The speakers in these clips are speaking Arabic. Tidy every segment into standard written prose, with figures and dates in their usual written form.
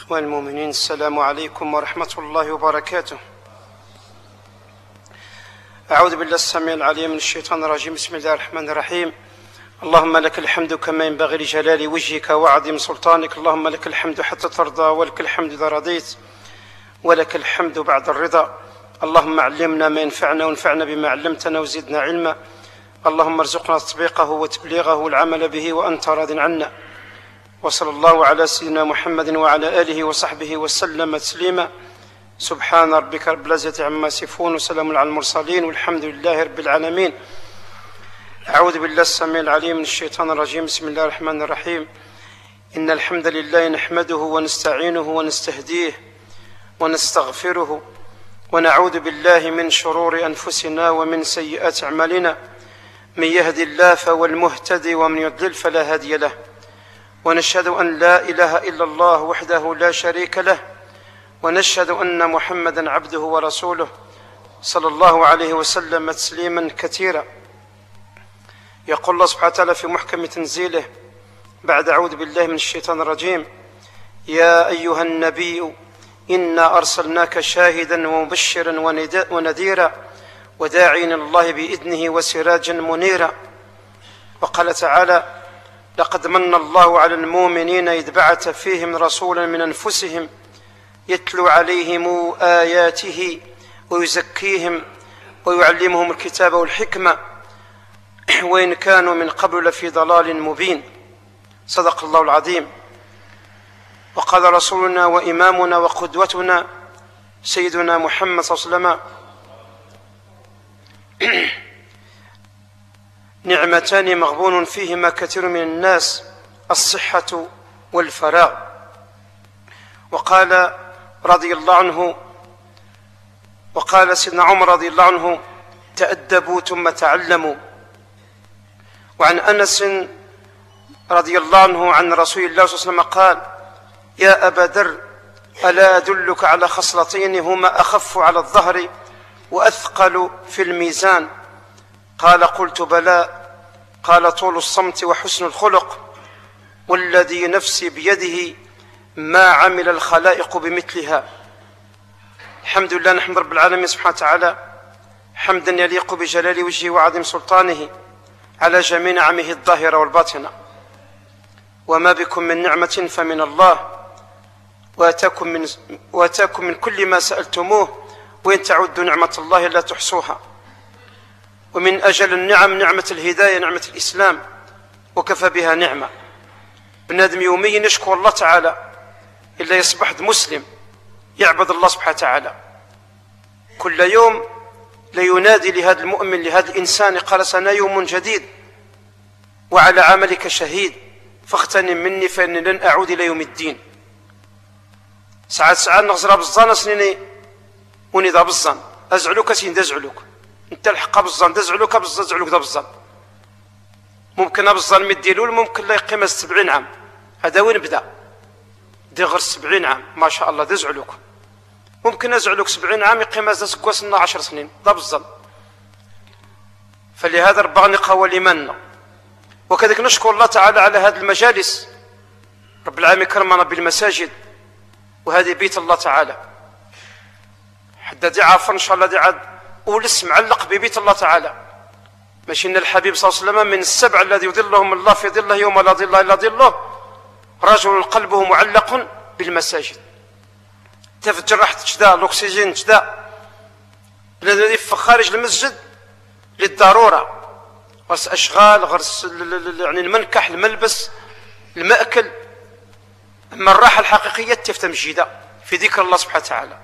إخوان المؤمنين، السلام عليكم ورحمة الله وبركاته. أعوذ بالله السميع العليم من الشيطان الرجيم. بسم الله الرحمن الرحيم. اللهم لك الحمد كما ينبغي لجلال وجهك وعظيم سلطانك. اللهم لك الحمد حتى ترضى، ولك الحمد إذا رضيت، ولك الحمد بعد الرضا. اللهم علمنا ما ينفعنا وانفعنا بما علمتنا وزدنا علما. اللهم ارزقنا تطبيقه وتبليغه والعمل به وأنت راض عنا. وصلى الله على سيدنا محمد وعلى آله وصحبه وسلم تسليما. سبحان ربك رب العزة عما يصفون وسلام على المرسلين والحمد لله رب العالمين. أعوذ بالله السميع العليم من الشيطان الرجيم. بسم الله الرحمن الرحيم. إن الحمد لله نحمده ونستعينه ونستهديه ونستغفره ونعوذ بالله من شرور أنفسنا ومن سيئات أعمالنا. من يهدي الله فهو المهتدي ومن يضلل فلا هادي له. ونشهد أن لا إله إلا الله وحده لا شريك له، ونشهد أن محمدا عبده ورسوله صلى الله عليه وسلم تسليما كثيرا. يقول الله سبحانه وتعالى في محكم تنزيله بعد أعوذ بالله من الشيطان الرجيم: يا أيها النبي إنا أرسلناك شاهدا ومبشرا ونذيرا وداعيا إلى الله بإذنه وسراجا منيرا. وقال تعالى: لقد من الله على المؤمنين إذ بعث فيهم رسولا من أنفسهم يتلو عليهم آياته ويزكيهم ويعلمهم الكتاب والحكمة وإن كانوا من قبل لفي ضلال مبين. صدق الله العظيم. وقال رسولنا وإمامنا وقدوتنا سيدنا محمد صلى الله عليه وسلم: نعمتان مغبون فيهما كثير من الناس، الصحة والفراغ. وقال رضي الله عنه، وقال سيدنا عمر رضي الله عنه: تأدبوا ثم تعلموا. وعن أنس رضي الله عنه عن رسول الله صلى الله عليه وسلم قال: يا أبا ذر ألا أدلك على خصلتين هما أخف على الظهر وأثقل في الميزان؟ قال: قلت بلى. قال: طول الصمت وحسن الخلق، والذي نفسي بيده ما عمل الخلائق بمثلها. الحمد لله، نحمد رب العالمين سبحانه وتعالى حمدا يليق بجلال وجهه وعظيم سلطانه على جميع نعمه الظاهرة والباطنة. وما بكم من نعمة فمن الله، واتاكم من كل ما سألتموه، وإن تعدوا نعمة الله لا تحصوها. ومن أجل النعم نعمة الهداية، نعمة الإسلام، وكفى بها نعمة. بنادم يوميا يشكر الله تعالى إلا يصبح مسلم يعبد الله سبحانه وتعالى. كل يوم لينادي لهذا المؤمن، لهذا الإنسان، قال: سنا يوم جديد وعلى عملك شهيد فاغتنم مني فإني لن أعود إلى يوم الدين. ساعات نغزر بالظن سنيني ونذا بالظن أزعلك سين دزعلك انت الحق بالظن دزعلك بالظن دزعلك دا بالظن. ممكن بالظن مديلول، ممكن لا يقيم 70 عام. هذا وين بدا؟ دي غير 70 عام ما شاء الله دزعلك. ممكن أزعلك 70 عام يقيم سكواسنا 10 سنين دا بالظن. فلهذا ربنا نقوى لمنا. وكذلك نشكر الله تعالى على هذه المجالس. رب العالمين كرمنا بالمساجد، وهذه بيت الله تعالى. حتى دي عارف ان شاء الله دي عاد ولس معلق ببيت الله تعالى. ماشي ان الحبيب صلى الله عليه وسلم من السبع الذي يظلهم الله في ظله يوم لا ظل الا ظله رجل قلبه معلق بالمساجد. تفجر راح تشدا الاكسجين تشدا الذي في خارج المسجد للضروره، غرس اشغال، غرس يعني المنكح، الملبس، المأكل. اما الراحه الحقيقيه تفتمجيده في ذكر الله سبحانه وتعالى.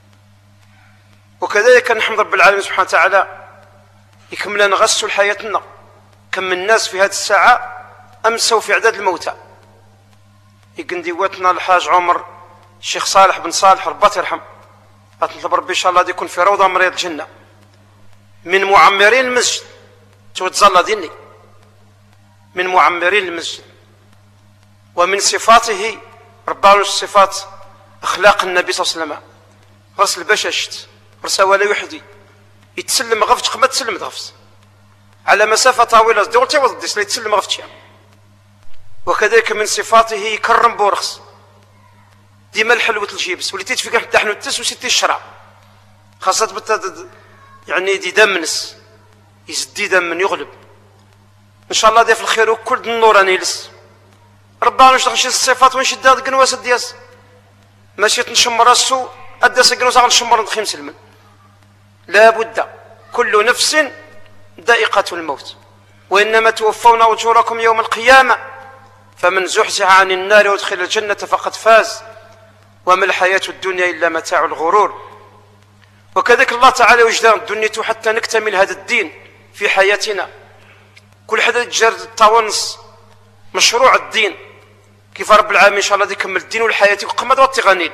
وكذلك نحمد رب العالمين سبحانه وتعالى يكمل نغسل حياتنا. كم من الناس في هذه الساعة أمسوا في عدد الموتى. يقنديواتنا الحاج عمر الشيخ صالح بن صالح ربات يرحم، نطلب ربي إن شاء الله يكون في روضة من رياض الجنة، من معمرين المسجد. تتظل ديني من معمرين المسجد. ومن صفاته ربنا صفات أخلاق النبي صلى الله عليه وسلم. غسل البشاشت رسا ولا يحدي يتسلم غفتش ما تسلم غفت على مسافة طويلة دولتي وضديس لا يتسلم غفتش. وكذلك من صفاته يكرم بورخص ديما الحلوة الجيبس وليتي تفيق حتى حنوتس وسيتي الشراب خاصة يعني دي دمنس يزدي دم من يغلب ان شاء الله دي في الخير وكل النور راني يلس ربنا نشتغل شي الصفات ونشد هاد القنواس دياس ماشي تنشم راسو اداس القنواس غنشمر نخيم سلمن لا بد كل نفس ذائقة الموت وإنما توفون أجوركم يوم القيامة فمن زحزح عن النار وادخل الجنة فقد فاز وما الحياة الدنيا إلا متاع الغرور. وكذلك الله تعالى وجدان الدنيا حتى نكتمل هذا الدين في حياتنا. كل حدا يتجر الطاونس مشروع الدين كيف رب العالمين إن شاء الله يكمل الدين والحياة وقمد والتغانيل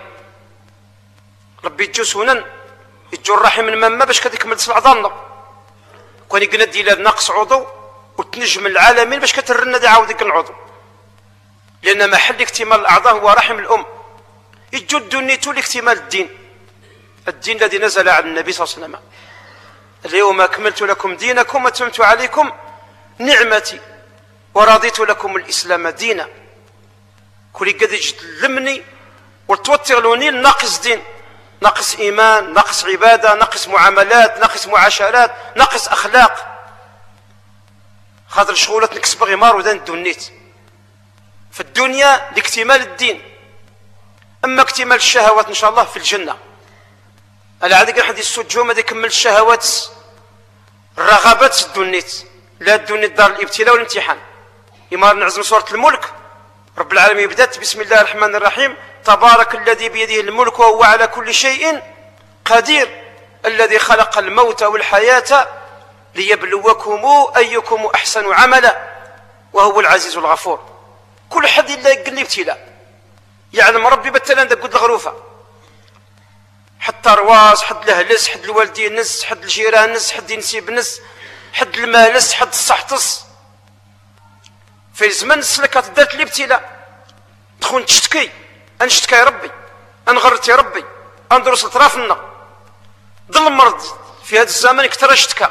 ربي يجو سنن يجو الرحم من مما باش كتكمل تسبع ظنة كون يقنا ديال ناقص عضو وتنجم العالمين باش كترنا دي عاود العضو لأن محل اكتمال الأعضاء هو رحم الأم. يجو الدنيتو لاكتمال الدين الذي نزل على النبي صلى الله عليه وسلم اليوم أكملت لكم دينكم وأتممت عليكم نعمتي ورضيت لكم الإسلام دينا. كل قد يجلمني وتوتر لوني ناقص دين ناقص إيمان ناقص عبادة ناقص معاملات ناقص معاشرات ناقص أخلاق خاطر شغولة نكسب غمار ودان الدنيت في الدنيا لاكتمال الدين. أما اكتمال الشهوات إن شاء الله في الجنة العادي حد يسجهم هذا يكمل الشهوات الرغبات الدنيت لا الدنيا دار الابتلاء والامتحان. إمار نعزم سورة الملك رب العالمين بدأت بسم الله الرحمن الرحيم تبارك الذي بيده الملك وهو على كل شيء قدير الذي خلق الموت والحياة ليبلوكم أيكم أحسن عملا وهو العزيز الغفور. كل حد إلا يقل ابتلاء يعلم ربي بتلان دا قد الغروفة حتى رواس حد الهلس حد الوالدين نس حد الجيران نس حد ينسيب نس حد المالس حد الصحتص في زمن سلكات دارت الابتلاء تخون تشتكي انشتكى يا ربي انغرت يا ربي اندرس اطرافنا ظل المرض في هذا الزمن كتر اشتكى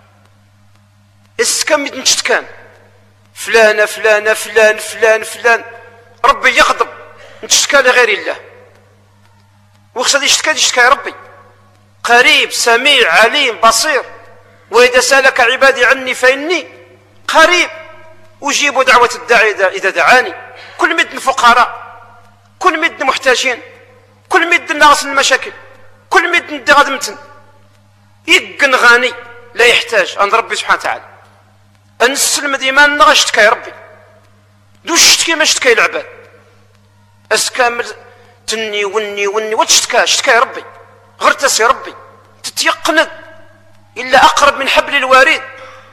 السكام نشتكان فلان فلان فلان فلان فلان ربي يغضب نشتكى لغير الله وخصها يشتكى يا ربي قريب سميع عليم بصير وإذا سألك عبادي عني فإني قريب أجيب دعوة الداعي إذا دعاني. كل مدن فقراء كل مدن محتاجين كل مدن ناقص المشاكل كل مدن دي غادمتن يقن غني لا يحتاج عند ربي سبحانه وتعالى أنسلم ديما نغشتك يا ربي دوش شتكي ما شتكي العباد أسكامل تني وني وتشتكى يا ربي غرتس يا ربي تتيقند إلا أقرب من حبل الواريد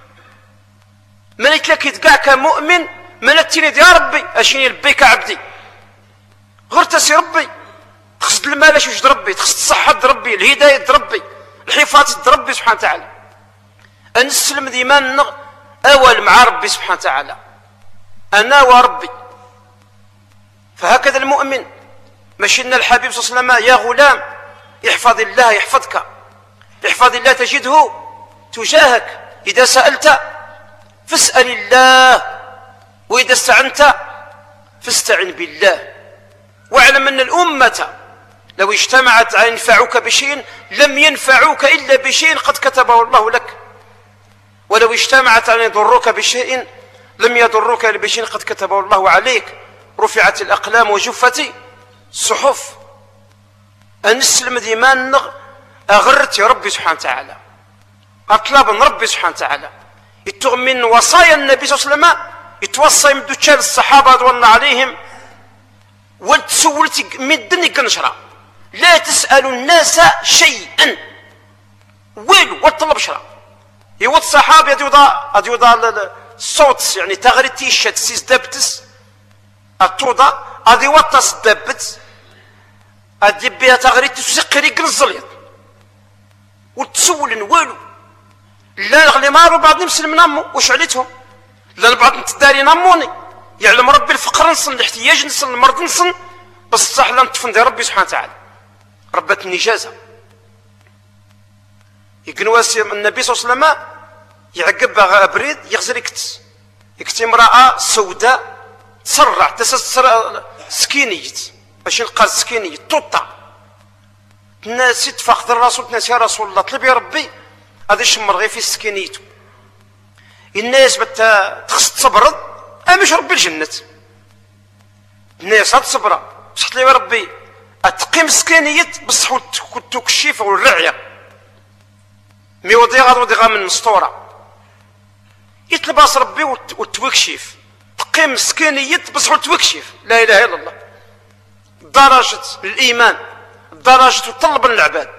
ملك لك يتقعك مؤمن ملتني يا ربي أشيني لبيك عبدي غرتس يا ربي تخصد المال اش ربي تخصد الصحة ربي الهداية ربي الحفاظ ربي سبحانه وتعالى أنسلم ديما أول مع ربي سبحانه وتعالى أنا وربي. فهكذا المؤمن مشينا الحبيب صلى الله عليه وسلم يا غلام احفظ الله يحفظك احفظ الله تجده تجاهك إذا سألت فاسأل الله وإذا استعنت فاستعن بالله. واعلم أن الأمة لو اجتمعت على ينفعوك بشيء لم ينفعوك إلا بشيء قد كتبه الله لك ولو اجتمعت على يضروك بشيء لم يضروك إلا بشيء قد كتبه الله عليك. رفعت الأقلام وجفت الصحف أنسلم ديمان أغرت يا ربي سبحانه وتعالى أطلب من ربي سبحانه وتعالى من وصايا النبي صلى الله عليه وسلم يتوصى يمدو تشال الصحابة رضوان عليهم وتسولت مدن كنشرة لا تسأل الناس شيئا ويلو والطلب شرا يوض الصحابة يوضع الصوت يعني تغري تيشات سيس دابتس التوضع أدي وطس دابت أدي بها تغري تسقري قنزليط وتسول والو لا نغلي مارو بعض نمسلم نامو وش عليتهم لا بعض نتداري ناموني يعلم ربي الفقر نصن الاحتياج نصن المرض نصن بس صح لم تفند ربي سبحانه وتعالى ربت النجازة يقنواس النبي صلى الله عليه وسلم يعقب أبريد يغزر يكتي امرأة سوداء تسرع سكينيت باش يلقى السكينية توطى تناسي تفاقد الرسول تناسي يا رسول الله طلب يا ربي غادي يشمر غير في سكينيته الناس تخص تصبرد مش ربي الجنة الناس هاد تصبر بصح طلب يا ربي اتقيم سكينية بصح والتكشيف والرعية مي وديغا من السطورة يطلب راس ربي والتوكشيف تقيم سكينية بصح والتوكشيف لا اله الا الله درجة الايمان درجة طلب العباد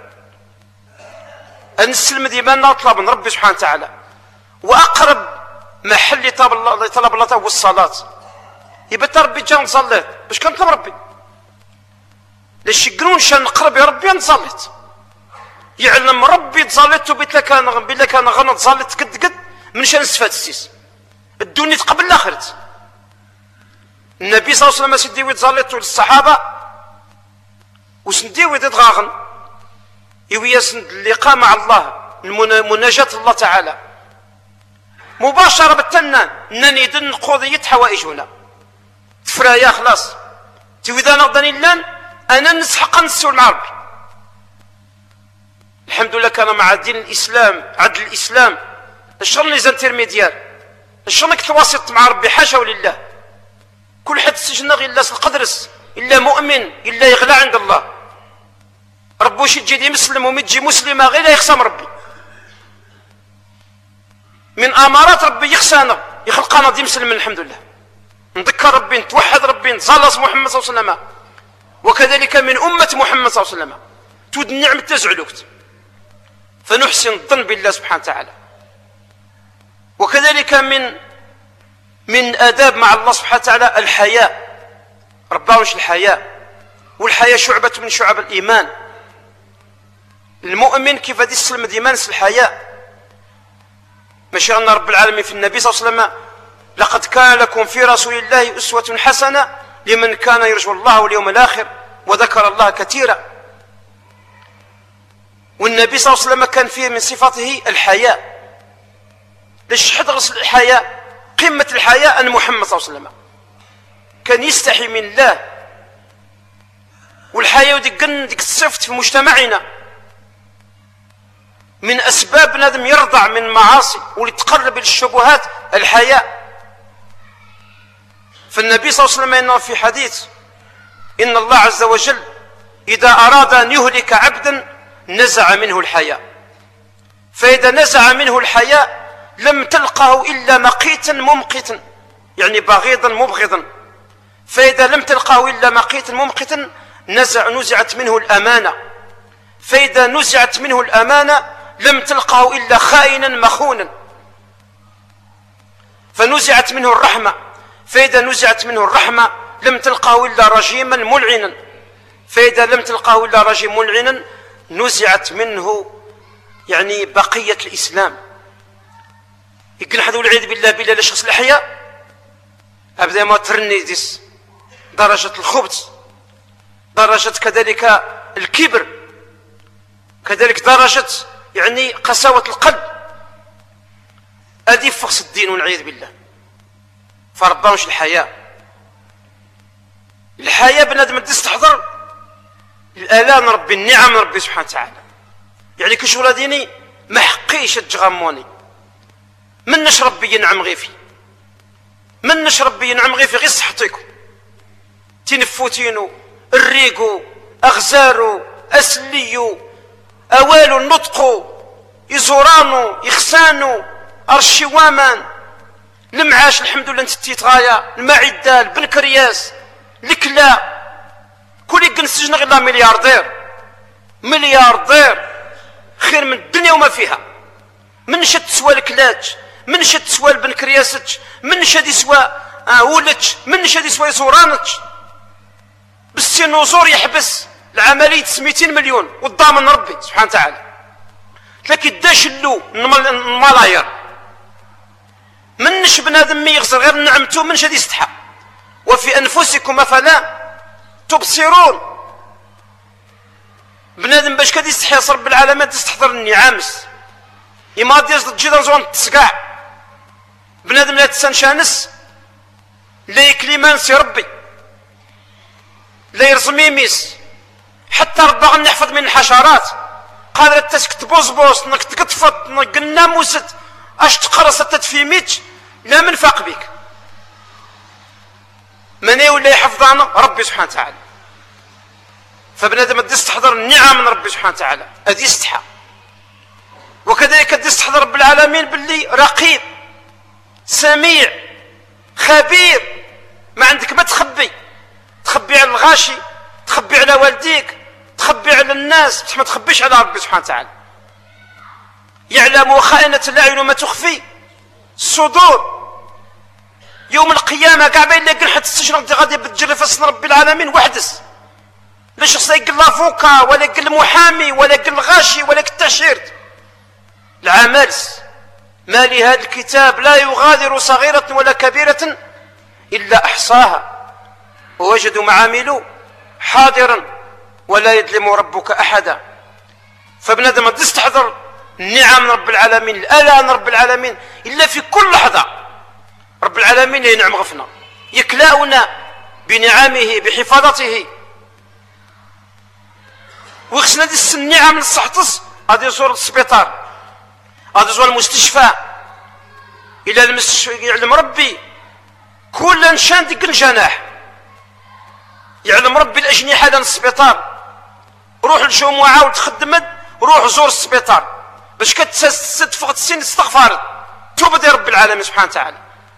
نسلم ديما طلب من ربي سبحانه وتعالى واقرب محل يطلب الله هو الصلاة يبقى ربي جا نصلي باش كنطلب ربي ليش يقولون شان نقرب يا ربي نصليت يعلم ربي تصليت بلا كان غنى تصليت قد من شان نستفاد السيس الدنيا قبل الاخرة النبي صلى الله عليه وسلم سيدي ويتصليت للصحابة وسندي ويتغاغن يويسند اللقاء مع الله مناجاة الله تعالى مباشرة بالتنان نني دن قضية حوائجنا تفرايا خلاص إذا نغضني اللان أنا نسحق نسول مع ربي الحمد لله كان مع دين الإسلام عدل الإسلام الشر نيزان تيرميديار الشر نكتواسط مع ربي حاشا ولله كل حد سجن غير لاس القدرس إلا مؤمن إلا يغلى عند الله ربو شي تجي مسلم ومتجي مسلمة غير يخصم ربي من امارات ربي يخسانا يخلقنا دي مسلم الحمد لله نذكر ربي نتوحد ربي نصلص محمد صلى الله عليه وسلم وكذلك من امه محمد صلى الله عليه وسلم تود النعم تزعلوكت فنحسن الظن بالله سبحانه وتعالى وكذلك من اداب مع الله سبحانه وتعالى الحياء رباوش الحياء والحياء شعبه من شعب الايمان المؤمن كيف غادي يسلم ديما الحياء ماشي أن رب العالمين في النبي صلى الله عليه وسلم لقد كان لكم في رسول الله أسوة حسنة لمن كان يرجو الله واليوم الآخر وذكر الله كثيرا والنبي صلى الله عليه وسلم كان فيه من صفاته الحياء ليش حدرس الحياء قمة الحياء أن محمد صلى الله عليه وسلم كان يستحي من الله والحياء ديك الصفت في مجتمعنا من أسباب بنادم يرضع من معاصي ولتقرب الشبهات الحياء فالنبي صلى الله عليه وسلم إنه في حديث إن الله عز وجل إذا أراد أن يهلك عبدا نزع منه الحياء فإذا نزع منه الحياء لم تلقه إلا مقيتا ممقتا يعني بغيضا مبغضا فإذا لم تلقه إلا مقيتا ممقتا نزعت منه الأمانة فإذا نزعت منه الأمانة لم تلقه إلا خائنا مخونا فنزعت منه الرحمة فإذا نزعت منه الرحمة لم تلقه إلا رجيما ملعنا فإذا لم تلقه إلا رجيم ملعنا نزعت منه يعني بقية الإسلام يقول حد والعياذ بالله لشخص الأحياء أبدا ما ترني ديس درجة الخبث درجة كذلك الكبر كذلك درجة يعني قساوة القلب هذه فقس الدين والعياذ بالله فربانش الحياة بنادم تستحضر الآلام ربي النعم ربي سبحانه وتعالى يعني كشغل ديني ما حقيش تغموني منش ربي ينعم غيفي منش ربي ينعم غيفي غير صحتكم تنفوتينو الريقو أغزارو أسليو أوالو النطقو يزورانو يخسانو أرشيوامان المعاش الحمد لله نتتيت غاية المعدة البنكرياس الكلا كل يقن السجن غير ملياردير خير من الدنيا وما فيها من شد تسوى الكلاج من شد تسوى البنكرياسج من شد يسوى ولج من شد يسوى يزورانج بالسنوزور يحبس العملية 200 مليون والضامن ربي سبحانه وتعالى لكن داش اللو الملاير منش بنادم يغزر غير نعمته منش هذه يستحى وفي أنفسكم أفلا تبصرون بنادم باش كاد يستحي رب العالمين تستحضر النعامس إما ديز تجي زون تسقع بنادم لا تسنشانس لا يكلمان سي ربي لا يرسم يميس حتى ربا غنحفظ من الحشرات قادرة تسكت بوزبوس نك تكتفط نك الناموست اش تقرص تدفيميتش لا منفق بك من ولا يحفظنا ربي سبحانه وتعالى. فبنادم تستحضر النعم من ربي سبحانه وتعالى هذه يستحى. وكذلك تستحضر رب العالمين باللي رقيب سميع خبير، ما عندك ما تخبي على الغاشي، تخبي على والديك، تخبي على الناس، بصح ما تخبيش على ربي سبحانه وتعالى. يعلم خائنة الأعين وما تخفي الصدور. يوم القيامة كاع باين لك حتى السجن غادي بتجري في صدر ربي العالمين وحدس. لا شخص يقل لافوكا ولا يقل محامي ولا يقل غاشي ولا التعشيرت. العمالس ما لهذا الكتاب لا يغادر صغيرة ولا كبيرة إلا أحصاها ووجدوا ما عملوا حاضرا ولا يظلم ربك أحدا. فبنادم تستحضر النعم من رب العالمين، الآلاء من رب العالمين، إلا في كل لحظة رب العالمين ينعم غفنا يكلاؤنا بنعمه بحفاظته. وخصنا ديس النعم للصحتص غادي يزور السبيطار، غادي يزور المستشفى، إلى المستشفى يعلم ربي كل نشان ديك الجناح، يعلم ربي الأجنحة ديال السبيطار. روح للجمعة وتخدمت روح زور السبيطار باش كتسد فوق السن استغفرت توبة ديال رب العالمين سبحانه وتعالى.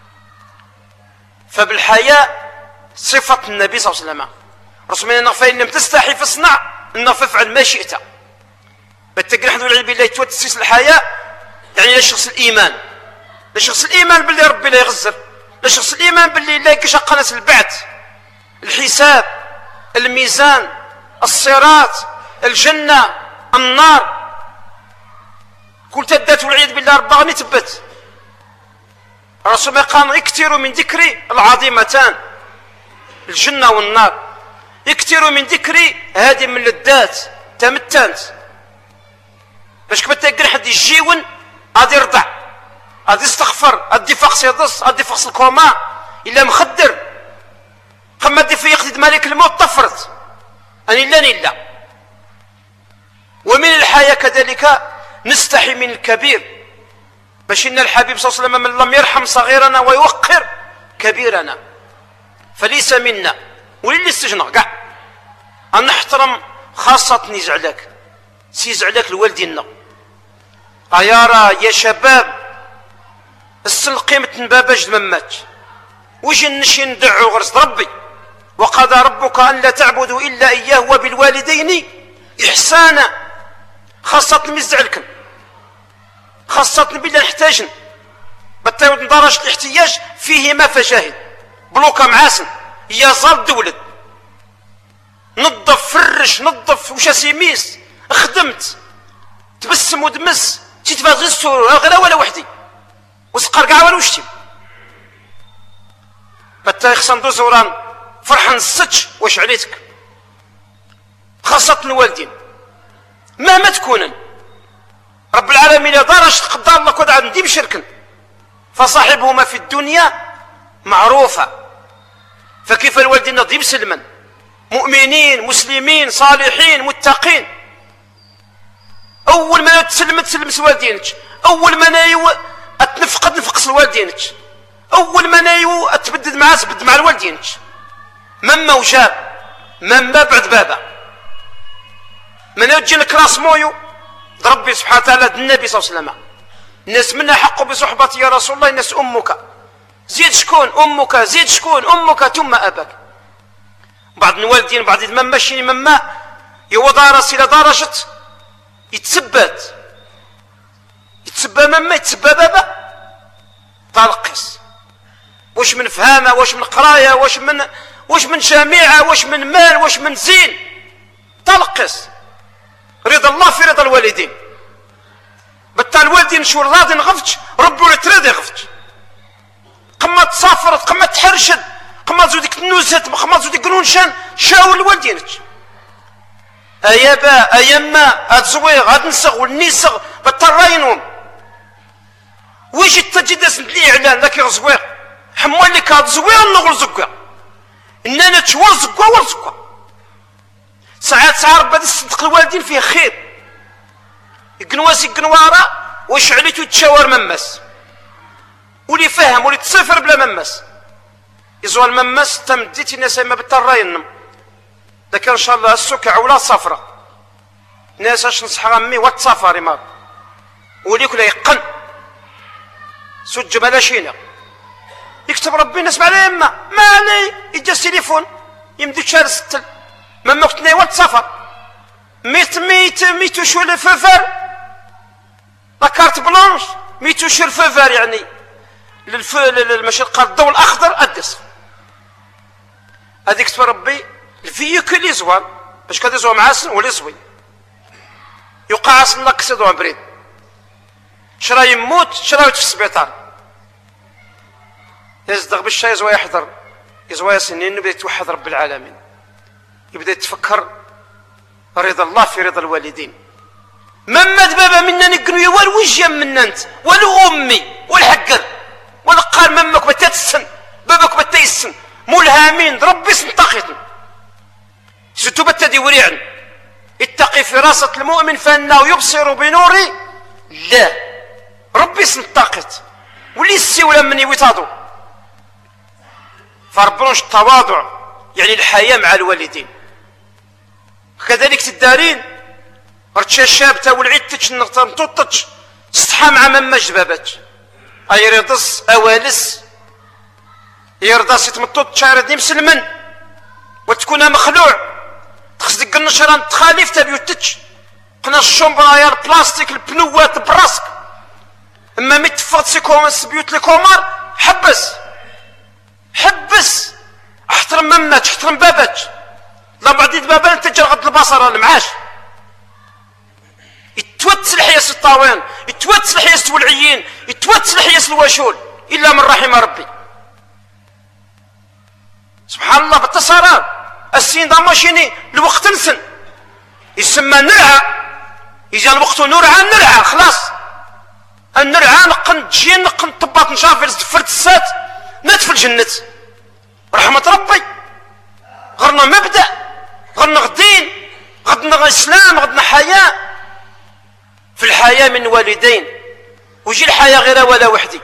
فبالحياء صفة النبي صلى الله عليه وسلم. رسول الله فإن لم تستحي فاصنع إنه فافعل ما شئت. بالتقريح نحن والعياذ بالله تسيس الحياء يعني لشخص الإيمان، لشخص الإيمان باللي ربي لا يغزر، لشخص الإيمان باللي لا يكشق ناس البعث الحساب الميزان الصراط الجنة النار كل تدات والعياذ بالله ربا غني تبت. الرسول قال اكثروا من ذكري العظيمتان الجنة والنار، اكثروا من ذكري هذه من اللذات تمتنت باش كبت حد يجيون غادي يرضع غادي يستغفر غادي فقس يضص غادي فقس الكوما الا مخدر قما دي في يقتد مالك الموت طفرت اني لا نلا. ومن الحياة كذلك نستحي من الكبير باش ان الحبيب صلى الله عليه وسلم من لم يرحم صغيرنا ويوقر كبيرنا فليس منا. وللي استجنى كاع انا نحترم خاصة نزعلك سيزعلك لوالدينا يا شباب السن قيمة بابا جد ممات وجي نشي ندعو غرس ربي وقضى ربك أن لا تعبدوا إلا إياه وبالوالدين إحسانا. خاصة مزعلكم خاصة بلا نحتاجن بالتالي درجة الاحتياج فيه ما فشاهد بلوكا معاسن يا زال دولد نظف فرش نظف وش سيميس خدمت تبسم ودمس تتفاز غير السرور غير ولا وحدي وسقر كاع والو شتي بالتالي خصنا ندوز زوران فرحان الستش واش عليتك. خاصة الوالدين مهما تكون رب العالمين درجة قدر الله كود عاد نديم شركا فصاحبهما في الدنيا معروفة. فكيف الوالدين ديم سلما مؤمنين مسلمين صالحين متقين اول ما تسلم والدينك، اول ما نايو تنفقس الوالدينك، اول ما نايو تبدد معاه تبدد مع الوالدينك مما وجاب مما بعد بابا من يجي لك راس مويو ربي سبحانه وتعالى النبي صلى الله عليه وسلم الناس منا حق بصحبتي يا رسول الله الناس امك زيد شكون امك زيد شكون امك ثم اباك. بعض الوالدين بعض ما ماشيين مما يوضع راسي الى درجه يتسبت يتسبى مما يتسبى بابا تلقس واش من فهامه واش من قرايه واش من جامعه واش من مال واش من زين تلقس رضا الله في رضا الوالدين. بالتالي الوالدين شو راضي نغفتش ربي ولا تراضي غفتش قما تسافرت قما تحرشد قما تزودك النوزات قما تزودك قرونشان شاول الوالدينك ايابا ايما هاد زويغ هاد نسغ والنسغ بالتراينهم ويجي تجد الاعلان ذاك الزويغ حمول لك هاد زويغ نغل زكا اننا تشور زكا ورزكا ساعات ربي تصدق الوالدين فيه خير يقنواس يقنوارا وشعليتو يتشاور ممس ولي فهم ولي تصفر بلا ممس يزوى الممس تمديتي الناس ما بالتراين لكن ان شاء الله السكع ولا صفرة ناس اش نصح امي واتسافري ما وليك لا يقن سج بلا شينا يكتب ربي نسمع على يما ما علي يجي التليفون يمدي شهر ستل مما كنت نايوه تسافر ميت شو الففر لا كارت بلانش ميت شو الففر يعني المشرق الضوء الاخضر ادس هذيك كتب ربي الفيكول يزوال باش كاد يزوال معاسن ولا يزوي يوقع اصلا كسدو بريد شرا يموت شرا في السبيطار يصدق بالشاي يزوى يحضر يزوى سنين يبدا يتوحد رب العالمين يبدا يتفكر رضا الله في رضا الوالدين مما بابا منا نقنويا والوجه منا انت ولو امي والحقر ولا قال ممك بتا تسن بابك بتا يسن ملهمين ربي سنطقتن ستو بتا دي وريعن اتقي فراسة المؤمن فانه يبصر بنور لا ربي سنطقت ولي السيوله مني ويتاضو فربناش التواضع يعني الحياة مع الوالدين كذلك تدارين رتشا الشاب تا ولعيتش نطوطش استحى مع مما جباباتش اي رضص اوالس يرضى يتمطوط شارد مسلمن وتكون مخلوع تخصدك النشران تخاليف تبيوتش قنا الشومبرايا البلاستيك البنوات براسك اما متفض سيكومس بيوت الكومار حبس احترم مماتش احترم باباتش لا بعديد بابا انت جرغد البصر المعاش يتوتس الحياس الطاوين يتوتس الحياس الولعيين يتوتس الحياس الواشول الا من رحم ربي سبحان الله بالتصارى السين دا ماشيني الوقت نسن يسمى نرعى يجي الوقت نرعى نرعى خلاص النرعى نقن تجي نقن طباط نشافر فرد السات ندفل الجنة رحمة ربي غرنا مبدأ غرنا غدين غدنا اسلام غدنا حياة في الحياة من والدين وجي الحياة غير ولا وحدي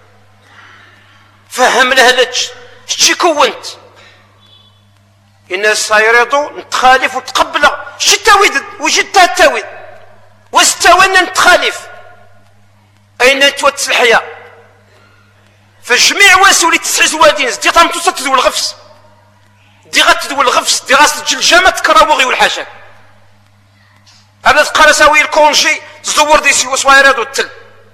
فهم لهلتش شتي كونت الناس يريضوا نتخالف وتقبل شتي التاويد وجدت التاويد واستوينا نتخالف اين توتس الحياة فالجميع واسولي تسعز والدين دي طامتو تدول الغفس دي غتدول الغفس دي غاس الجامة تكراوغي والحاشا هذا تقرا ساوي الكونجي تزور دي سي وصوايرات والتل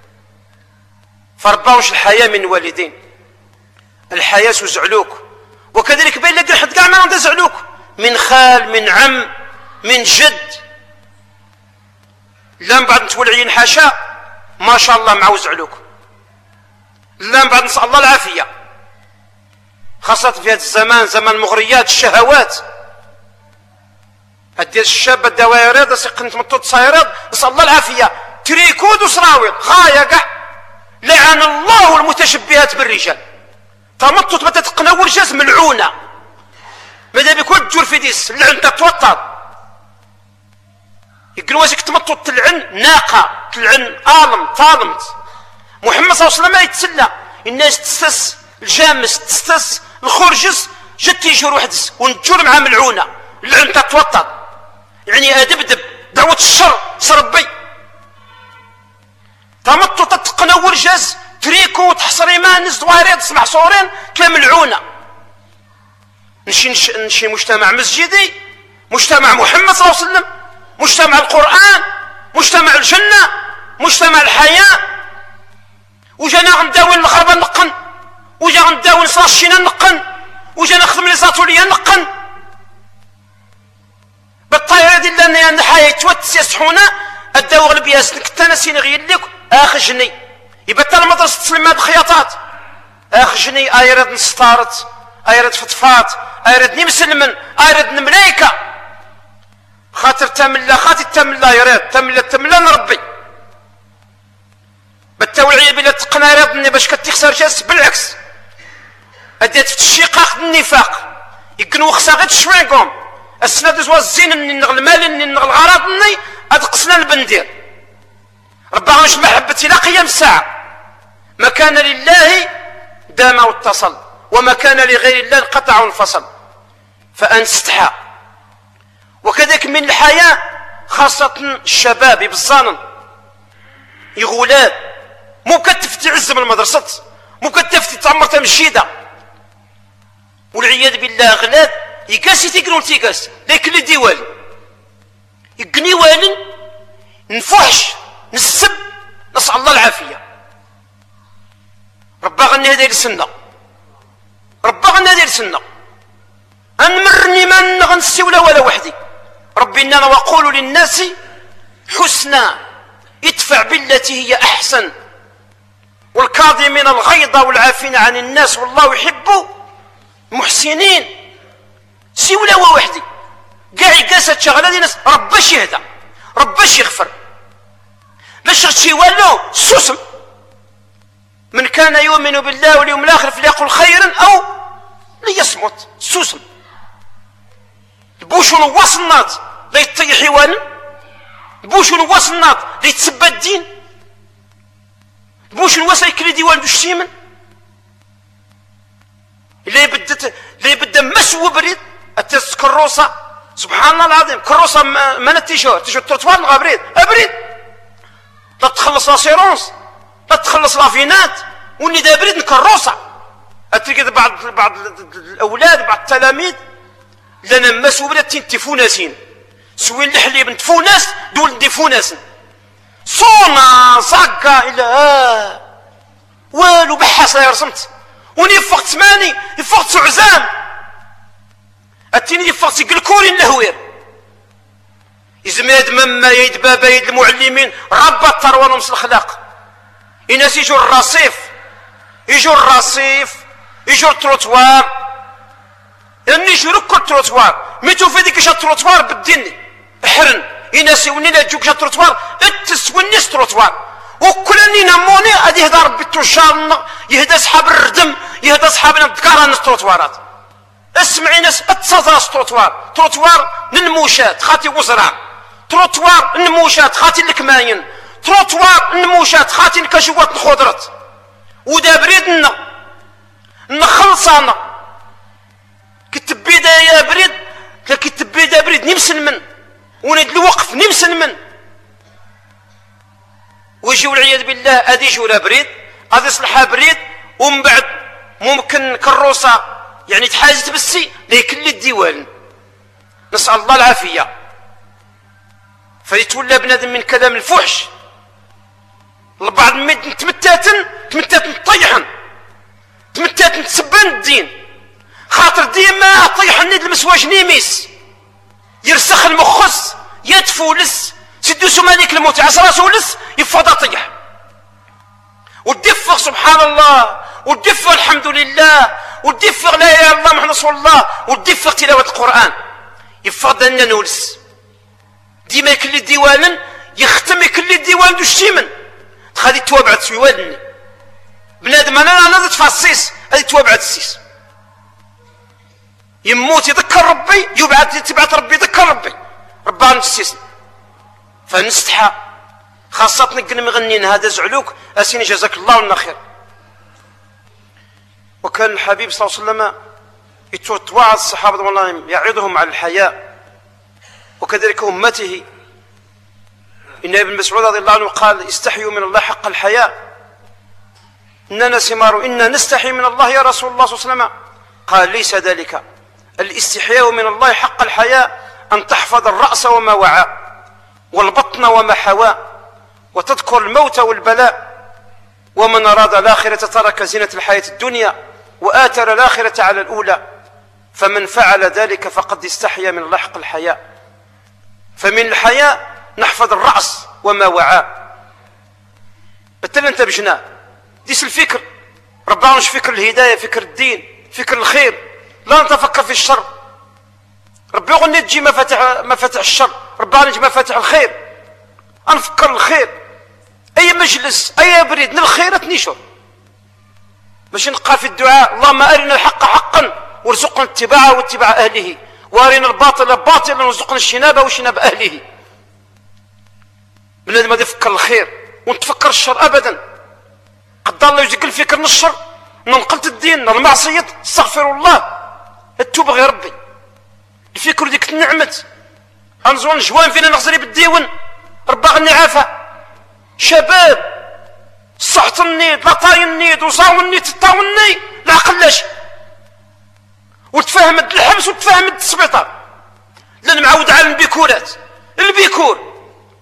فرباوش الحياة من والدين الحياة وزعلوك وكذلك بين لك حد كاع ما عنده زعلوك من خال من عم من جد لا من بعد نتولعين حاشا ما شاء الله مع وزعلوك لا من بعد نسأل الله العافية خاصة في هذا الزمان زمان المغريات الشهوات هدي الشاب الدوائرات سيقن تمطوط صايرات نسأل الله العافية تريكود وسراويل غاية كاع لعن الله المتشبهات بالرجال تمطط بدا تقنور جاز ملعونة ماذا بيكون تجور في ديس اللعن تتوتر يقولوا واسك تمطط تلعن ناقة تلعن طالمت محمد صلى الله عليه وسلم يتسلى الناس تستس الجامس تستس الخرجس جت يجور وحدس ونجور مع ملعونة اللعن تتوتر يعني ادبدب دعوة الشر سربي تمطط تقنور جاز تريكو وتحصر ايمان زواريد تسمع صورين كامل العونه نشي مجتمع مسجدي مجتمع محمد صلى الله عليه وسلم مجتمع القران مجتمع الجنه مجتمع الحياه وجانا غنداوي الغربه نقن وجا غنداوي صاشينا نقن وجا نخدم لي زاتوليا نقن بالطايره ديال لنا الحياه توتس يسحونا الداو غلبياس كنت انا سين غير لك اخجني يبقى المدرسة تسلم بخياطات اخجني ايرد نستارت ايرد فطفات ايرد نمسلمن ايرد نملايكة خاطر تملا خاطر تملا يريد تملا نربي بالتوعية بلا تقنا يريدني باش كتخسر جاس بالعكس اديت في الشقاق النفاق يكنو خصا غير شويكم السنة زوا الزين نغ المال نغ الغراض أدقسنا البندير ربنا مش محبتي لا قيام الساعة. ما كان لله دام واتصل، وما كان لغير الله انقطع وانفصل. فأن استحى. وكذلك من الحياة خاصة الشباب بالظنن يغولاد ممكن تفتي عز من المدرسة، ممكن تفتي تعمر تمشيدة، والعياذ بالله غلاد يقاسي تيقنون تيقاس لكن اللي ديوالي يقني والن نفحش نسب نسأل الله العافية. ربا غني هذا السنة، ربا غني هذا السنة أنمرني ما غنسي ولا وحدي. ربي إننا وقول للناس حسنا ادفع بالتي هي أحسن والكاظمين الغيظ والعافين عن الناس والله يحب المحسنين. سي ولا وحدي كاع يقاسات شغله دي ناس رباش يهدى رباش يغفر باش تشي والو سوسم. من كان يؤمن بالله واليوم الاخر فليقل خيرا او ليصمت. سوسم البوش الوصنات لا يطيح والن، البوش الوصنات لا يتسبى الدين، البوش الوصل يكري ديوان بالشيمن اللي يبدا مسو بريد التس كروسه. سبحان الله العظيم كروسه من التيشيرت التروتوار نغا بريد ابريد لا تخلص لاسيرونس لا تخلص لافينات وني دا بريد نكروسه. اتلقى بعض الاولاد بعض التلاميذ لنا مسو بريد تنتفوناسين سوين الحليب نتفوناس دول ندفوناس صونا صاكا الى والو بحاسه يا رسمت وني يفقت ثماني يفقت عزام التيني يفقت يقلكوري النهوير يزماد مما يد بابا يد المعلمين ربى التروان ومس الاخلاق. الناس يجوا الرصيف يجوا التروتوار يعني يجوا ركو التروتوار ميتو في ديك التروتوار بالدين احرن الناس ونينا تجوك التروتوار التسونيس التروتوار وكلني نموني غادي يهدى ربي التوشان يهدى صحاب الردم يهدى صحابنا الذكران التروتوارات. اسمعي ناس اتساطراس تروتوار تروتوار للموشات خاتي وزرع تروتوار النموشات خاتي الكماين تروتوار النموشات خاتي الكشوات الخضرات ودا بريدنا نخلصانا كتبيدا يا بريد كتبيدا بريد نمسن من وند الوقف نمسن من ويجيو العياذ بالله ادي يجيو بريد غادي يصلحها بريد ومن بعد ممكن كروسه يعني تحاجت بالسي لكل الديوان نسأل الله العافية. فيتولى بنادم من كلام الفحش البعض تمتاتن طيحن تمتاتن تسبان الدين خاطر ديما طيحن ند المسواج نيميس يرسخ المخص يدفولس سدوسو مالك الموت عسراسو لس يفضى طيح والدفق سبحان الله والدفق الحمد لله والدفق لا اله الا الله محمد رسول الله والدفق تلاوه القران يفضل ان نولس ديما كل الديوان يختم كل الديوان دو الشيمن غادي توابع تسويوالني بنادم انا نضت فاسيس هذه توابع السيس يموت يذكر ربي تبعث ربي يذكر ربي ربنا السيس. فنستحى خاصة نقل مغنين هذا زعلوك اسيني جزاك الله لنا خير. وكان الحبيب صلى الله عليه وسلم يتوعظ الصحابة والله يعظهم على الحياء وكذلك أمته. إن ابن مسعود رضي الله عنه قال استحيوا من الله حق الحياء إننا سمار إنا نستحي من الله يا رسول الله صلى الله عليه وسلم قال ليس ذلك الاستحياء من الله حق الحياء أن تحفظ الرأس وما وعى والبطن وما حوى وتذكر الموت والبلاء ومن أراد الآخرة ترك زينة الحياة الدنيا وآثر الآخرة على الأولى فمن فعل ذلك فقد استحيا من الله حق الحياء. فمن الحياء نحفظ الرأس وما وعى بالتالي انت بجنا ديس الفكر ربنا مش فكر الهداية فكر الدين فكر الخير لا نتفكر في الشر. ربي يقول نجي مفاتح الشر ربنا نجي مفاتح الخير نفكر الخير اي مجلس اي بريد للخير تنشر باش نلقى في الدعاء اللهم ارنا الحق حقا وارزقنا اتباعه واتباع اهله وارنا الباطل باطلا وارزقنا اجتنابه واجتناب اهله. بنادم غادي يفكر الخير ونتفكر الشر ابدا. قد الله يزق الفكر من الشر، ننقلت الدين المعصيه، استغفر الله، التوبه غير ربي. الفكر ديك النعمت انزون جوان فينا نغزري بالديون، ربا غني عافا. شباب صحت النيد لا طاي النيد وصاو النيد تطاوني العقل لاش، وتفهمت الحبس وتفهمت السبيطار. لان معود على البيكورات، البيكور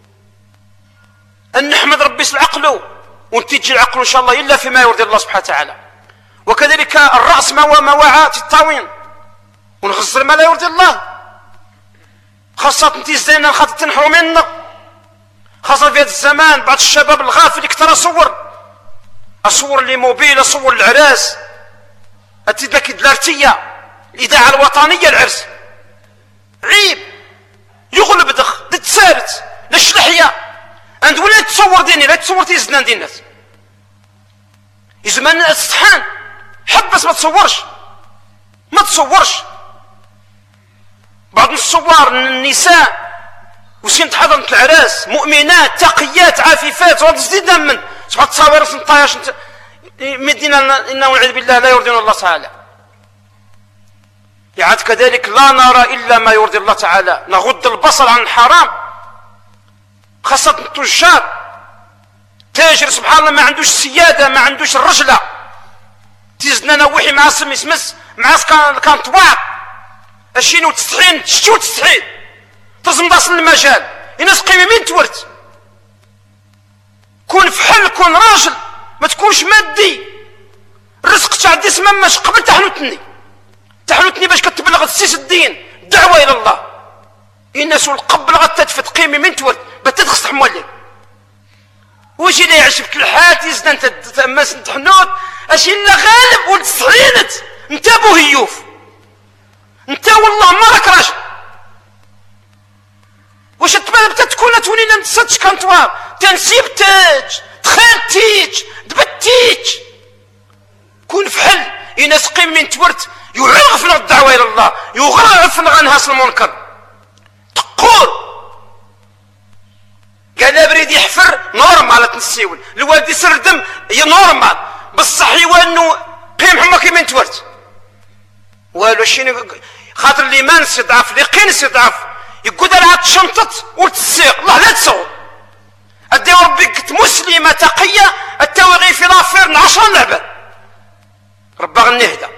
ان نحمد ربي العقل ونتيجي العقل ان شاء الله الا فيما يرضي الله سبحانه وتعالى. وكذلك الراس ما وعى تطاوين ونغزر ما لا يرضي الله، خاصة انتي زينا خاطر تنحروا منا، خاصة في هذا الزمان بعض الشباب الغافل يكثر اصور لي موبيل، اصور العراس، اتدك الدلارتية الاذاعة الوطنية العرس، عيب يغلب دخ تسالت لاش لحية عند ولا تصور ديني لا تصور تيزنان ديال الناس. يزمان استحان حبس ما تصورش ما تصورش. بعض الصور النساء وسين حضرة العراس مؤمنات تقيات عفيفات وتزيد من سبحان تصاوير سنطايش مدينة انه والعياذ بالله لا يرضون الله تعالى. يعاد كذلك لا نرى الا ما يرضي الله تعالى، نغض البصر عن الحرام، خاصة التجار. تاجر سبحان الله ما عندوش سيادة، ما عندوش الرجلة، تيزنا نوحي مع سمس مع كان طواق اشين وتستحين تشتي وتستحين تزم داصل المجال. الناس قيمين تورت، كون فحل كون راجل ما تكونش مادي. الرزق تعدي سماماش قبل تحنوتني باش كتبلغ السيس الدين الدعوة الى الله. الناس والقبل غتدفت قيمي من تورت بتدخس تحمولي وجي لا يعجبك الحال تيزنا انت تماس تحنوت اشي لا غالب وتستحينت انت ابو هيوف، انت والله ما راك راجل. واش تبان بتا تكون تولينا نتسدش كنتوار تنسيبتاج دخلتيج دبتيج. كون فحل الناس قيم من تورت يغرغفنا الدعوه الى الله، يغرغفنا غنهاس المنكر. تقول قال بريد يحفر نورمال تنسيول الوالد يسر دم هي نورمال، بصح يوانو قيم حما كيما تورت والو شيني خاطر اللي ما نستضعف اللي قين استضعف يقول لها تشنطت وتسيق الله لا تصور. ادي ربك مسلمه تقيه التوغي في لافير 10 لعبه ربا غنهدى.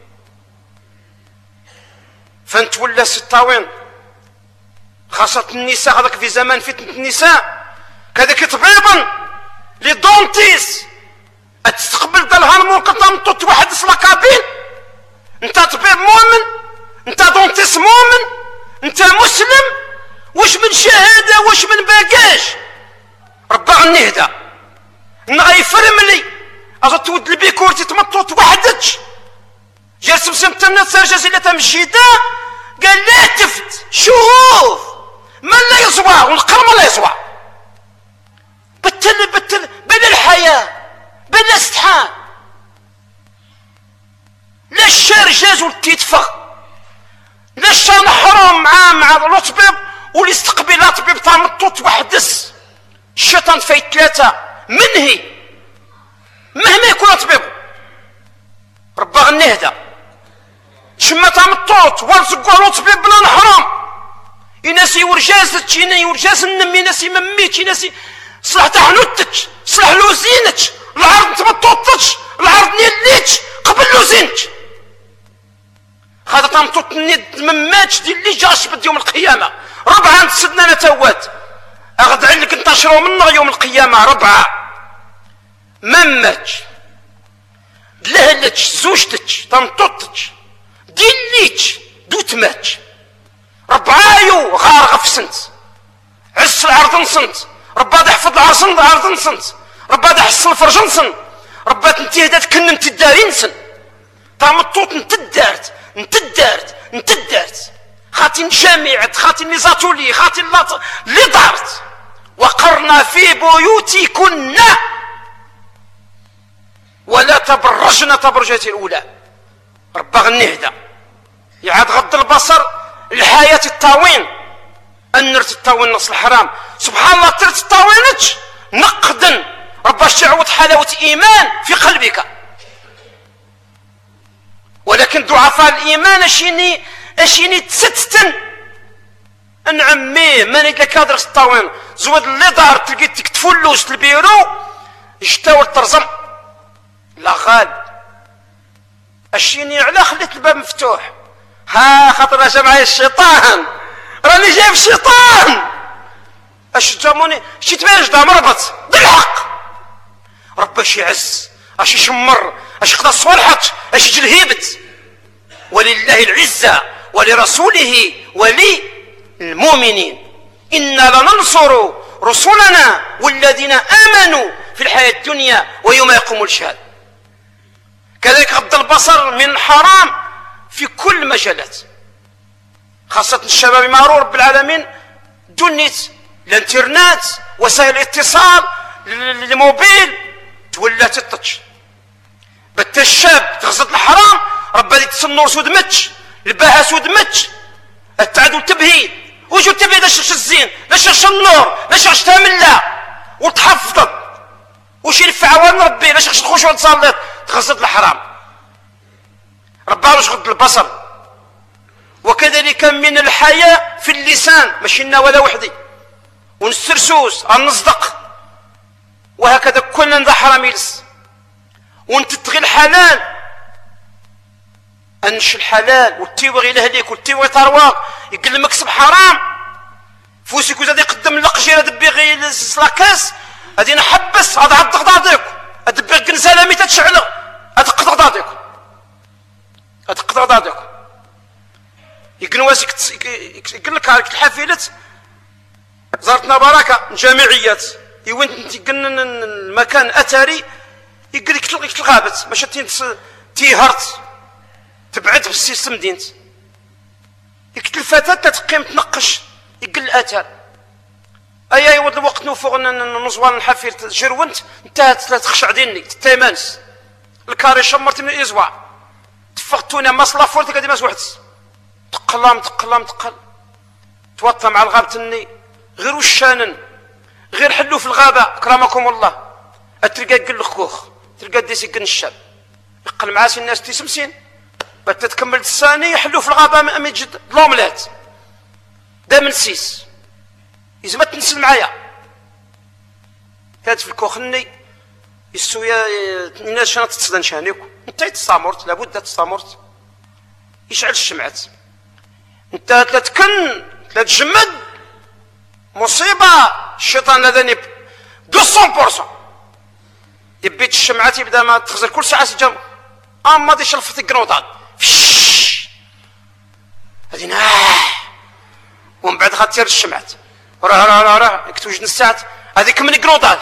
فانت ولا ستاوين خاصة النساء هذاك في زمان فتنة النساء كذاك طبيبا لي دونتيس تستقبل دالها المنكر تنطط واحد سلاكابين. انت طبيب مؤمن، انت دونتيس مؤمن، انت مسلم، واش من شهادة واش من باقاش ربا غنهدى. نغيفرم لي اجا تود البيكور تتمطط وحدتش جالس مسمتنا سرجة لها مجيدة قال لا تفت شوف من لا يصوى والقرم لا يصوى. بتل بلا الحياة بلا استحان لا الشارع جاز والتيتفغ لا الشان حرام مع الطبيب والاستقبال طبيب طامطوط وحدس. الشيطان فايت 3 منهي مهما يكون طبيب ربا غنهدى. شما طامطوط والزقوا طبيب بلا حرام يناس يورجازت يورجاز النمي يناس يمميت يناس صلح تحنوتك صلح لوزينك العرض تمطوطتش العرض نيليتش قبل لوزينك. هذا طامطوط نيد مماتش ديال اللي جاش بد يوم القيامه. 4 نتسدنا نتوات اغدع لك انتشروا منا يوم القيامه 4 مماتش دلهلتش زوجتك طامطوطتش ديليتش دوتماتش 4 يو غارغه في سنت عس العرض نصنت ربا يحفظ العرض نصنت ربا يحصل الفرج نصن ربا تنتي هدات كن نتداري نسن طامطوط نتدارت خاطي جامعة خاطي اللي زاتولي خاطي اللي دارت وقرنا في بيوتكن ولا تبرجن تبرجات الاولى ربا غنهدى. يعاد غض البصر الحياة الطاوين النرت الطاوين نص الحرام سبحان الله ترت الطاوينتش نقدا رباش تعود حلاوة إيمان في قلبك. ولكن ضعفاء الإيمان أشيني تستن نعميه ما نيت لك هادر الطاوين زود اللي دار تلقيتك تفلوس البيرو يشتاول ترزم لا غالب أشيني على خليت الباب مفتوح ها خاطر جا معايا الشيطان راني جايب الشيطان اش جاموني شي تبارج دا مربط بالحق ربي اش يعز اش يشمر اش يقضى صالحك اش يجي الهيبت ولله العزة ولرسوله وللمؤمنين إنا لننصر رسلنا والذين آمنوا في الحياة الدنيا ويوم يقوم الشهاد. كذلك غض البصر من حرام في كل مجالات خاصة الشباب معروف رب العالمين دنيت الانترنت وسائل الاتصال الموبيل تولات التتش بت الشاب تغزط الحرام ربي تصنور سودمتش الباها سودمتش التعدل تبهيد وجو تبهيد لاش الزين لاش النور لاش تامن لا وتحفظت وش يلف عوان ربي لاش تخش وتصلي تغزط الحرام ربنا واش غض البصر. وكذلك من الحياة في اللسان ماشي لنا ولا وحدي ونسترسوس نصدق وهكذا كلنا ذا حرام يلس ونتتغي الحلال انش الحلال والتيوغي لهليك والتيوغي ترواق يقل المكسب حرام فوسك وزاد يقدم لقجيره دبيغي لاكاس غادي نحبس هذا عاد غداديك ادبيغ كنساله مي تتشعل ادق غداديك ادق غداديك يقن واسك يقول لك هاك الحافلات زارتنا بركه جامعيات يوين يقن المكان اثري يقول لك تلغابت باش تيهرت تبعد بالسيستم دينت يقتل الفتاة تتقيم تنقش يقل الاثر اي ولد الوقت نوفوغ نزوان الحافير جرونت انتهت لا تخشع ديني تيمانس الكاري شمرت من الاسبوع تفقتونا ما صلافولتك هادي ما سوحتش تقل توطى مع الغابة غير وشانن غير حلو في الغابة اكرمكم الله تلقى يقل الخوخ تلقى ديس يقن الشاب يقل معاس الناس تيسمسين بات تكمل الثاني يحلو في الغابة ما يجد لوملات دا من سيس إذا ما تنسل معايا كانت في الكوخني يسويا الناس شنو تتصدن شانيك انت تستامرت لابد تستامرت يشعل الشمعات انت تلتكن تلتجمد مصيبة الشيطان هذاني 200% يبيت الشمعات يبدا ما تخزر كل ساعة سجن اما دي شلفت القنوطات هذه ومن بعد غتير الشمعات راه كتوجد الساعات هذيك من القنوطات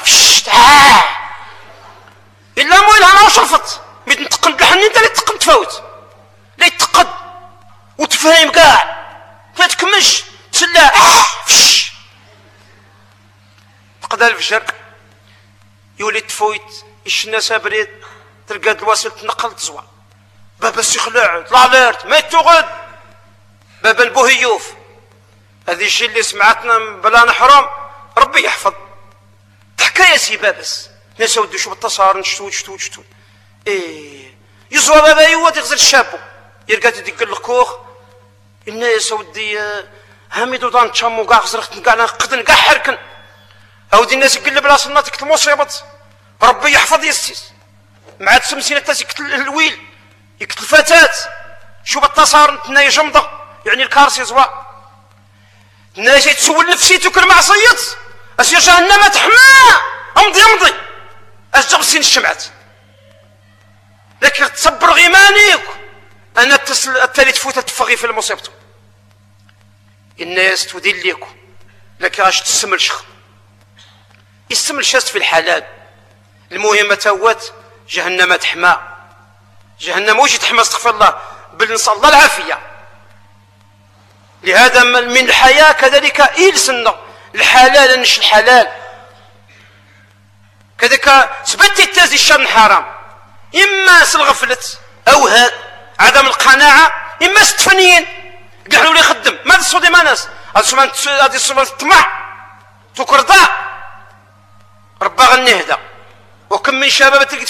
الا مويل انا شلفت ميت نتقن الحنين انت اللي تقن تفوت لا يتقد وتفهم كاع ما تكملش تسلا تقضى الفجر يولي تفويت الناس بريد تلقى الوسيله تنقل تزوى بابا السخلع طلع ليرت ما يتوغد بابا البوهيوف هذه الشيء اللي سمعتنا بلا نحرم ربي يحفظ حكايه سي بابس ناس ودو شوف التصار نشتو ايه يزوى بابا يوا تغزل الشابو يلقى تدق الكوخ الناس ودي هاميدو دان تشامو كاع غزرخت كاع نقدن كاع حركن اودي الناس يقلب راسنا تكت المصيبط ربي يحفظ يستيس مع تسمسينة تاس يقتل الويل يقتل الفتاة شوف التصار تناي جمضة يعني الكارسي زوا الناس يتسول نفسيتك المعصية اسيا جهنم تحمى امضي اش جاب سين الشمعات لكن تصبر غيمانيك انا التالي تفوت تفغي في المصيبة الناس تودي ليكو لكن اش تسمل شخ يسمل شاست في الحلال المهم توات جهنم تحمى جهنم وش تحمى استغفر الله بل نسأل الله العافية. لهذا من الحياة كذلك إلسنا الحلال نش الحلال كذلك سبتي التازي الشر حرام إما سالغفلة أو هاد عدم القناعة إما ستفنين كاع يولي يخدم ما تصو ديما ناس هذه الصوره الطمع تكرضا ربا غنهدى. وكم من شباب تلقيت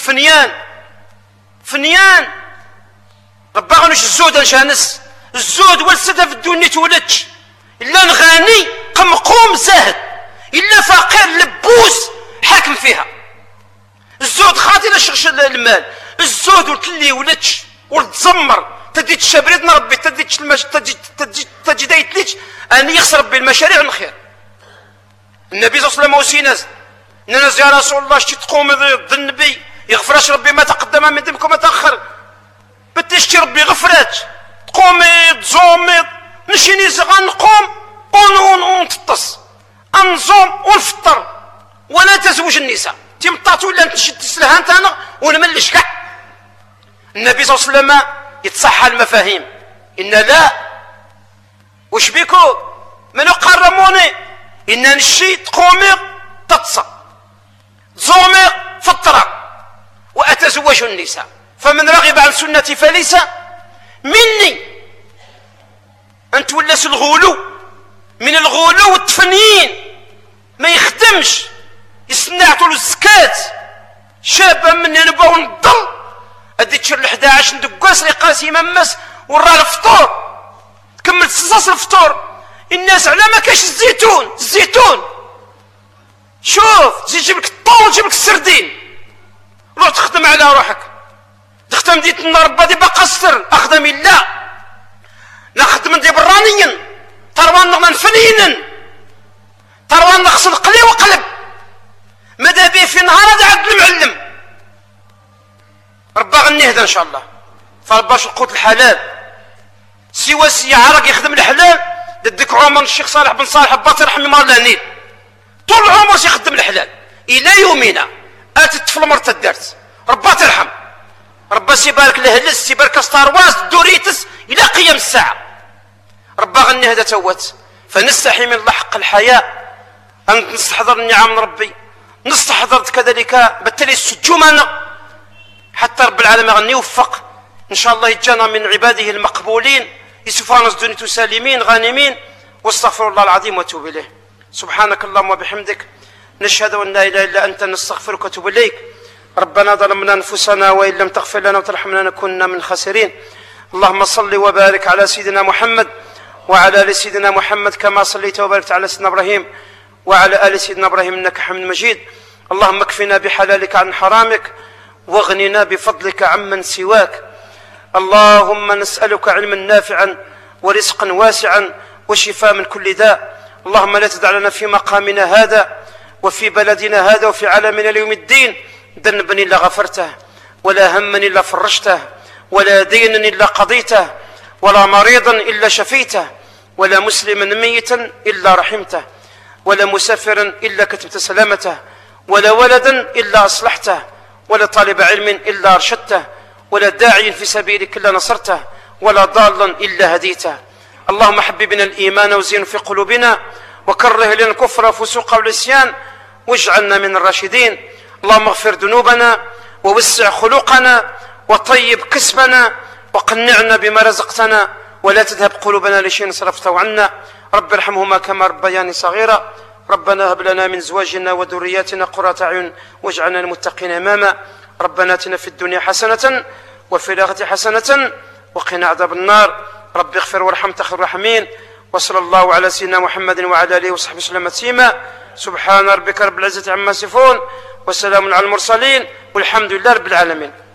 فنيان ربا غنوش الزود نشانس الزود والسدى في الدنيا تولدش الا نغاني قمقوم زاهد الا فقير لبوس حاكم فيها. الزود خاطي لا شغش المال الزود ولتلي ولدش ولتزمر تديت الشبريد ربي تديت تجي دايتليش اني يخسر ربي المشاريع الخير. النبي صلى الله عليه وسلم وسيناز ناس يا رسول الله شتي تقوم ضد النبي يغفرش ربي ما تقدم من ذنبك وما تاخر بتشتي ربي غفرات تقومي تزومي نشيني غنقوم ونفطس انزوم ونفطر ولا تزوج النساء تمطات ولا نشد تسلها انت انا ونملش كاع. النبي صلى الله عليه وسلم يتصحى المفاهيم ان لا وش بيكو منو قرموني ان نشي تقومي تتصى زومي فطرة واتزوج النساء فمن رغب عن سنتي فليس مني. انت ولاش الغلو من الغلو والتفنيين ما يخدمش يصنعتوا له الزكاة شابه مني نبغاو نضل ادي تشر 11 ندقاس لي قاسي ممس وراه الفطور كملت صصاص الفطور الناس على ما كاش الزيتون شوف جيب لك الطون جيب لك السردين روح تخدم على روحك تخدم ديت النار بادي باقا السر اخدم الله نخدم دي برانيا تروان نغنى فنينا تروان نغسل قلي وقلب ماذا بيه في نهار هذا عبد المعلم ربا غنهدى ان شاء الله. فالباش القوت الحلال سوى سي عرق يخدم الحلال ددك عمر الشيخ صالح بن صالح باطي رحمه الله الهنيل طول عمره يخدم الحلال الى يومنا اتت الطفل مرت الدرس ربا ترحم ربا سيبارك لهلس سيبارك ستارواز دوريتس الى قيام الساعه ربا غنهدى توت. فنستحي من الله حق الحياء ان نستحضر النعم من ربي نستحضر كذلك بالتالي السجومنا حتى رب العالمين غني يوفق ان شاء الله يجانا من عباده المقبولين يسفرنا دنيا سالمين غانمين واستغفر الله العظيم واتوب اليه. سبحانك اللهم وبحمدك نشهد ان لا اله الا انت نستغفرك ونتوب اليك. ربنا ظلمنا انفسنا وان لم تغفر لنا وترحمنا نكوننا من الخاسرين. اللهم صل وبارك على سيدنا محمد وعلى ال سيدنا محمد كما صليت وباركت على سيدنا ابراهيم وعلى ال سيدنا ابراهيم انك حميد مجيد. اللهم اكفنا بحلالك عن حرامك واغننا بفضلك عمن سواك. اللهم نسألك علما نافعا ورزقا واسعا وشفاء من كل داء. اللهم لا تدع لنا في مقامنا هذا وفي بلدنا هذا وفي عالمنا ليوم الدين ذنبا الا غفرته ولا هما الا فرجته ولا دينا الا قضيته ولا مريضا الا شفيته ولا مسلما ميتا الا رحمته ولا مسافرا الا كتبت سلامته ولا ولدا الا اصلحته ولا طالب علم الا ارشدته ولا داعي في سبيلك الا نصرته ولا ضالا الا هديته. اللهم حببنا الايمان وزين في قلوبنا وكره لنا الكفر والفسوق والعصيان واجعلنا من الراشدين. اللهم اغفر ذنوبنا ووسع خلقنا وطيب كسبنا وقنعنا بما رزقتنا ولا تذهب قلوبنا لشيء صرفته عنا. رب ارحمهما كما ربياني صغيرا. ربنا هب لنا من زواجنا وذرياتنا قرة اعين واجعلنا للمتقين اماما. ربنا اتنا في الدنيا حسنة وفي الآخرة حسنة وقنا عذاب النار. رب اغفر وارحم خير الراحمين. وصلى الله على سيدنا محمد وعلى اله وصحبه وسلم تسليما. سبحان ربك رب العزة عما يصفون وسلام على المرسلين والحمد لله رب العالمين.